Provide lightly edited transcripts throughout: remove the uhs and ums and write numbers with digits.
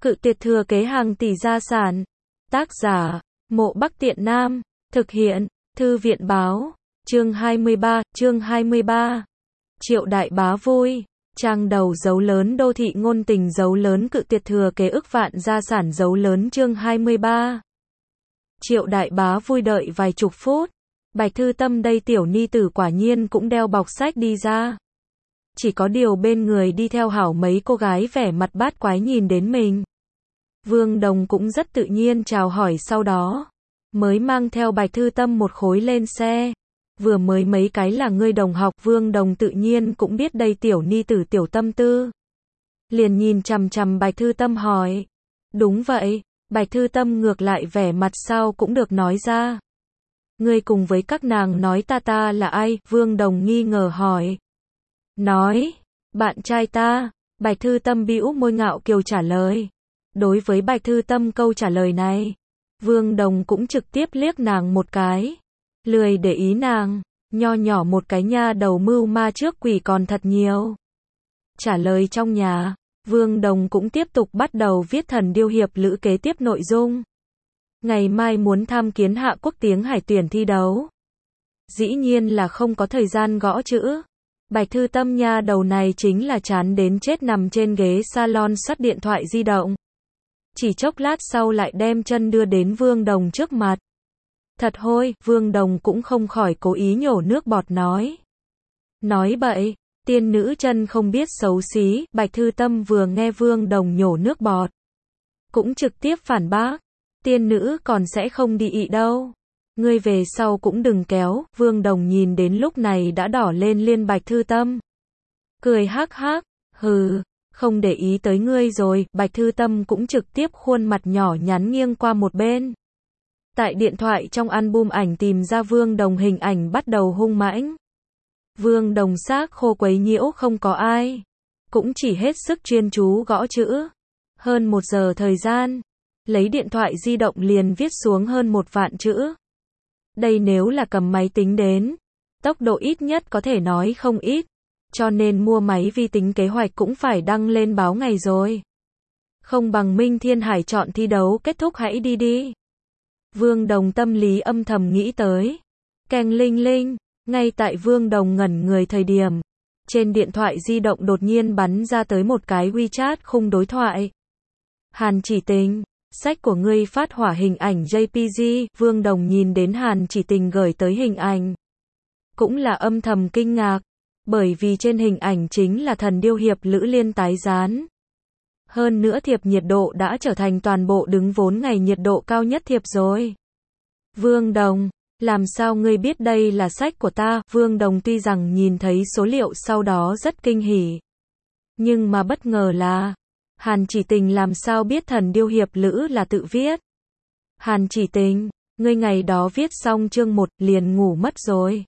Cự tuyệt thừa kế hàng tỷ gia sản. Tác giả, Mộ Bắc Tiện Nam. Thực hiện, Thư viện báo. Chương 23. Triệu Đại Bá vui. Trang đầu dấu lớn đô thị ngôn tình dấu lớn cự tuyệt thừa kế ức vạn gia sản dấu lớn chương 23. Triệu Đại Bá vui đợi vài chục phút. Bạch Thư Tâm đây tiểu ni tử quả nhiên cũng đeo bọc sách đi ra. Chỉ có điều bên người đi theo hảo mấy cô gái vẻ mặt bát quái nhìn đến mình. Vương Đồng cũng rất tự nhiên chào hỏi sau đó. Mới mang theo Bạch Thư Tâm một khối lên xe. Vừa mới mấy cái là ngươi đồng học, Vương Đồng tự nhiên cũng biết đây tiểu ni tử tiểu tâm tư. Liền nhìn chằm chằm Bạch Thư Tâm hỏi. Đúng vậy, Bạch Thư Tâm ngược lại vẻ mặt sao cũng được nói ra. Ngươi cùng với các nàng nói ta là ai? Vương Đồng nghi ngờ hỏi. Nói, bạn trai ta. Bạch Thư Tâm bĩu môi ngạo kiều trả lời. Đối với Bạch Thư Tâm câu trả lời này, Vương Đồng cũng trực tiếp liếc nàng một cái. Lười để ý nàng, nho nhỏ một cái nha đầu mưu ma trước quỷ còn thật nhiều. Trả lời trong nhà, Vương Đồng cũng tiếp tục bắt đầu viết Thần Điêu Hiệp Lữ kế tiếp nội dung. Ngày mai muốn tham kiến Hạ Quốc tiếng Hải tuyển thi đấu. Dĩ nhiên là không có thời gian gõ chữ. Bạch Thư Tâm nha đầu này chính là chán đến chết nằm trên ghế salon soát điện thoại di động. Chỉ chốc lát sau lại đem chân đưa đến Vương Đồng trước mặt. Thật hôi, Vương Đồng cũng không khỏi cố ý nhổ nước bọt nói. Nói bậy, tiên nữ chân không biết xấu xí, Bạch Thư Tâm vừa nghe Vương Đồng nhổ nước bọt. Cũng trực tiếp phản bác, tiên nữ còn sẽ không đi ị đâu. Ngươi về sau cũng đừng kéo, Vương Đồng nhìn đến lúc này đã đỏ lên liên Bạch Thư Tâm. Cười hắc hắc, hừ, không để ý tới ngươi rồi, Bạch Thư Tâm cũng trực tiếp khuôn mặt nhỏ nhắn nghiêng qua một bên. Tại điện thoại trong album ảnh tìm ra Vương Đồng hình ảnh bắt đầu hung mãnh. Vương Đồng xác khô quấy nhiễu không có ai. Cũng chỉ hết sức chuyên chú gõ chữ. Hơn 1 giờ thời gian. Lấy điện thoại di động liền viết xuống hơn 1 vạn chữ. Đây nếu là cầm máy tính đến. Tốc độ ít nhất có thể nói không ít. Cho nên mua máy vi tính kế hoạch cũng phải đăng lên báo ngày rồi. Không bằng Minh Thiên Hải chọn thi đấu kết thúc hãy đi. Vương Đồng tâm lý âm thầm nghĩ tới. Keng linh linh, ngay tại Vương Đồng ngẩn người thời điểm. Trên điện thoại di động đột nhiên bắn ra tới một cái WeChat khung đối thoại. Hàn Chỉ Tình, sách của ngươi phát hỏa hình ảnh JPG, Vương Đồng nhìn đến Hàn Chỉ Tình gửi tới hình ảnh. Cũng là âm thầm kinh ngạc, bởi vì trên hình ảnh chính là Thần Điêu Hiệp Lữ liên tái dán. Hơn nữa thiệp nhiệt độ đã trở thành toàn bộ đứng vốn ngày nhiệt độ cao nhất thiệp rồi. Vương Đồng, làm sao ngươi biết đây là sách của ta? Vương Đồng tuy rằng nhìn thấy số liệu sau đó rất kinh hỉ. Nhưng mà bất ngờ là, Hàn Chỉ Tình làm sao biết Thần Điêu Hiệp Lữ là tự viết? Hàn Chỉ Tình, ngươi ngày đó viết xong chương 1 liền ngủ mất rồi.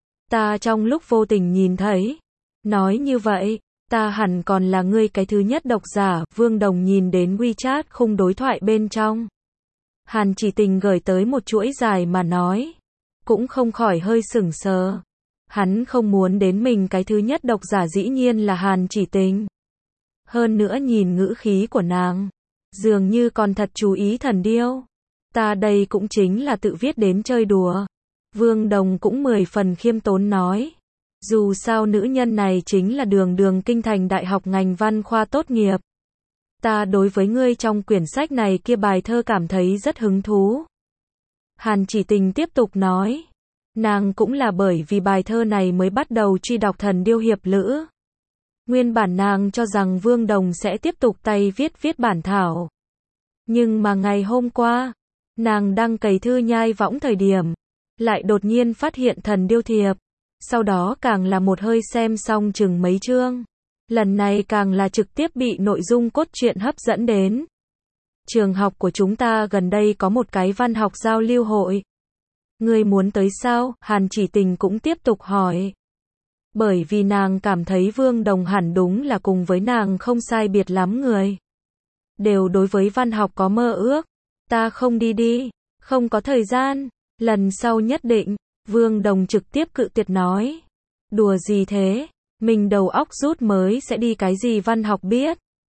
Ta trong lúc vô tình nhìn thấy. Nói như vậy, ta hẳn còn là ngươi cái thứ nhất độc giả. Vương Đồng nhìn đến WeChat khung đối thoại bên trong. Hàn Chỉ Tình gửi tới một chuỗi dài mà nói. Cũng không khỏi hơi sửng sờ. Hắn không muốn đến mình cái thứ nhất độc giả dĩ nhiên là Hàn Chỉ Tình. Hơn nữa nhìn ngữ khí của nàng. Dường như còn thật chú ý thần điêu. Ta đây cũng chính là tự viết đến chơi đùa. Vương Đồng cũng 10 phần khiêm tốn nói. Dù sao nữ nhân này chính là đường kinh thành đại học ngành văn khoa tốt nghiệp. Ta đối với ngươi trong quyển sách này kia bài thơ cảm thấy rất hứng thú. Hàn Chỉ Tình tiếp tục nói. Nàng cũng là bởi vì bài thơ này mới bắt đầu truy đọc Thần Điêu Hiệp Lữ. Nguyên bản nàng cho rằng Vương Đồng sẽ tiếp tục tay viết bản thảo. Nhưng mà ngày hôm qua, nàng đăng cày thư nhai võng thời điểm. Lại đột nhiên phát hiện Thần Điêu Thiệp. Sau đó càng là một hơi xem xong chừng mấy chương. Lần này càng là trực tiếp bị nội dung cốt truyện hấp dẫn đến. Trường học của chúng ta gần đây có một cái văn học giao lưu hội. Ngươi muốn tới sao? Hàn Chỉ Tình cũng tiếp tục hỏi. Bởi vì nàng cảm thấy Vương Đồng hẳn đúng là cùng với nàng không sai biệt lắm người. Đều đối với văn học có mơ ước. Ta không đi, không có thời gian. Lần sau nhất định. Vương Đồng trực tiếp cự tuyệt nói. Đùa gì thế? Mình đầu óc rút mới sẽ đi cái gì văn học biết.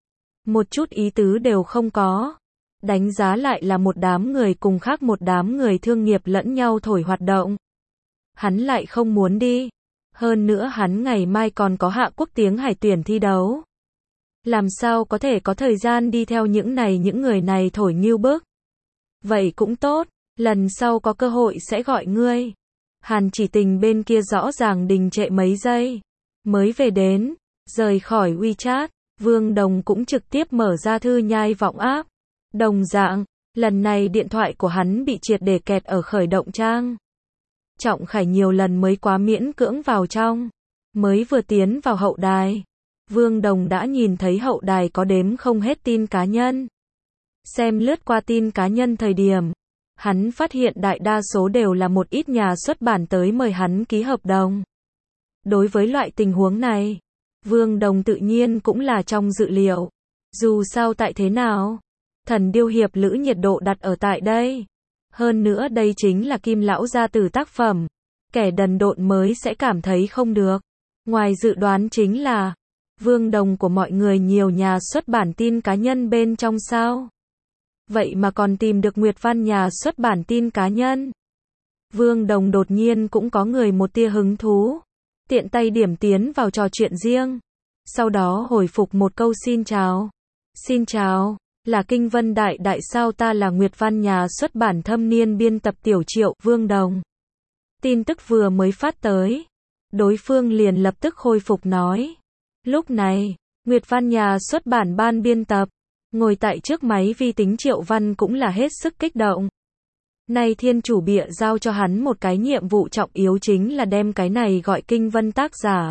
Một chút ý tứ đều không có. Đánh giá lại là một đám người cùng khác một đám người thương nghiệp lẫn nhau thổi hoạt động. Hắn lại không muốn đi. Hơn nữa hắn ngày mai còn có Hạ Quốc tiếng Hải tuyển thi đấu. Làm sao có thể có thời gian đi theo những người này thổi nghêu bức. Vậy cũng tốt, lần sau có cơ hội sẽ gọi ngươi. Hàn Chỉ Tình bên kia rõ ràng đình trệ mấy giây. Mới về đến, rời khỏi WeChat, Vương Đồng cũng trực tiếp mở ra thư nhai vọng app. Đồng dạng, lần này điện thoại của hắn bị triệt để kẹt ở khởi động trang. Trọng Khải nhiều lần mới quá miễn cưỡng vào trong. Mới vừa tiến vào hậu đài. Vương Đồng đã nhìn thấy hậu đài có đếm không hết tin cá nhân. Xem lướt qua tin cá nhân thời điểm, hắn phát hiện đại đa số đều là một ít nhà xuất bản tới mời hắn ký hợp đồng. Đối với loại tình huống này, Vương Đồng tự nhiên cũng là trong dự liệu. Dù sao tại thế nào, Thần Điêu Hiệp Lữ nhiệt độ đặt ở tại đây. Hơn nữa đây chính là Kim lão gia tử tác phẩm. Kẻ đần độn mới sẽ cảm thấy không được. Ngoài dự đoán chính là Vương Đồng của mọi người nhiều nhà xuất bản tin cá nhân bên trong sao. Vậy mà còn tìm được Nguyệt Văn nhà xuất bản tin cá nhân. Vương Đồng đột nhiên cũng có người một tia hứng thú. Tiện tay điểm tiến vào trò chuyện riêng. Sau đó hồi phục một câu xin chào. Xin chào, là Kinh Vân Đại Đại sao, ta là Nguyệt Văn nhà xuất bản thâm niên biên tập Tiểu Triệu. Vương Đồng. Tin tức vừa mới phát tới. Đối phương liền lập tức khôi phục nói. Lúc này, Nguyệt Văn nhà xuất bản ban biên tập, ngồi tại trước máy vi tính Triệu Văn cũng là hết sức kích động. Nay thiên chủ bịa giao cho hắn một cái nhiệm vụ trọng yếu chính là đem cái này gọi Kinh Vân tác giả.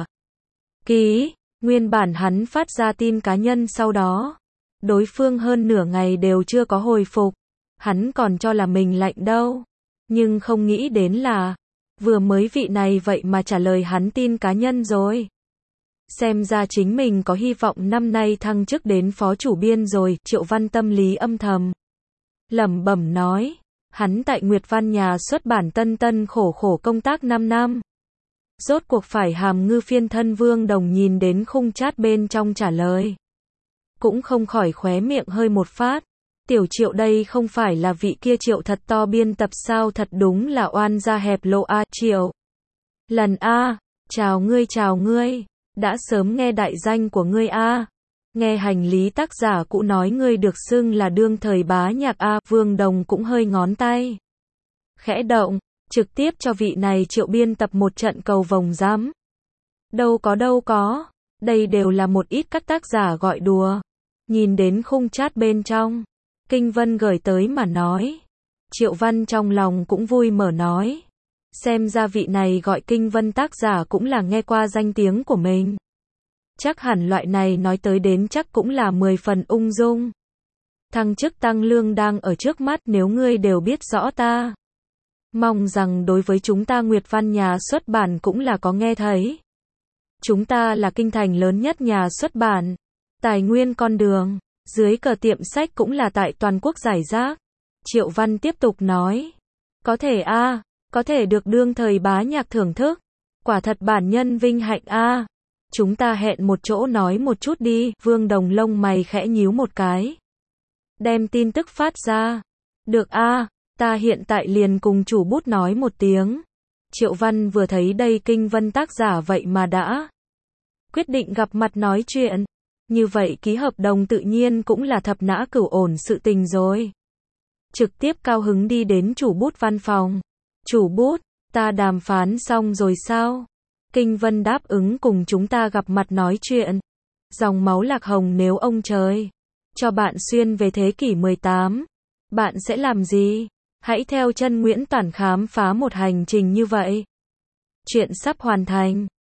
Ký, nguyên bản hắn phát ra tin cá nhân sau đó. Đối phương hơn nửa ngày đều chưa có hồi phục. Hắn còn cho là mình lạnh đâu. Nhưng không nghĩ đến là, vừa mới vị này vậy mà trả lời hắn tin cá nhân rồi. Xem ra chính mình có hy vọng năm nay thăng chức đến phó chủ biên rồi. Triệu Văn tâm lý âm thầm lẩm bẩm nói. Hắn tại Nguyệt Văn nhà xuất bản tân tân khổ khổ công tác 5 năm. Rốt cuộc phải hàm ngư phiên thân. Vương Đồng nhìn đến khung chat bên trong trả lời. Cũng không khỏi khóe miệng hơi một phát. Tiểu Triệu đây không phải là vị kia Triệu thật to biên tập sao, thật đúng là oan gia hẹp lộ a. Triệu lần a, chào ngươi. Đã sớm nghe đại danh của ngươi a. Nghe hành lý tác giả cũ nói ngươi được xưng là đương thời bá nhạc a. Vương Đồng cũng hơi ngón tay khẽ động, trực tiếp cho vị này Triệu biên tập một trận cầu vồng giám. Đâu có, đây đều là một ít các tác giả gọi đùa. Nhìn đến khung chat bên trong, Kinh Vân gửi tới mà nói. Triệu Văn trong lòng cũng vui mở nói. Xem ra vị này gọi Kinh Vân tác giả cũng là nghe qua danh tiếng của mình. Chắc hẳn loại này nói tới đến chắc cũng là 10 phần ung dung. Thăng chức tăng lương đang ở trước mắt, nếu ngươi đều biết rõ ta. Mong rằng đối với chúng ta Nguyệt Văn nhà xuất bản cũng là có nghe thấy. Chúng ta là kinh thành lớn nhất nhà xuất bản. Tài nguyên con đường, dưới cờ tiệm sách cũng là tại toàn quốc giải rác. Triệu Văn tiếp tục nói. Có thể a, có thể được đương thời bá nhạc thưởng thức. Quả thật bản nhân vinh hạnh a. Chúng ta hẹn một chỗ nói một chút đi. Vương Đồng lông mày khẽ nhíu một cái. Đem tin tức phát ra. Được a, ta hiện tại liền cùng chủ bút nói một tiếng. Triệu Văn vừa thấy đây Kinh Vân tác giả vậy mà đã quyết định gặp mặt nói chuyện. Như vậy ký hợp đồng tự nhiên cũng là thập nã cửu ổn sự tình rồi. Trực tiếp cao hứng đi đến chủ bút văn phòng. Chủ bút, ta đàm phán xong rồi sao? Kinh Vân đáp ứng cùng chúng ta gặp mặt nói chuyện. Dòng máu lạc hồng nếu ông trời cho bạn xuyên về thế kỷ 18, bạn sẽ làm gì? Hãy theo chân Nguyễn Toản khám phá một hành trình như vậy. Chuyện sắp hoàn thành.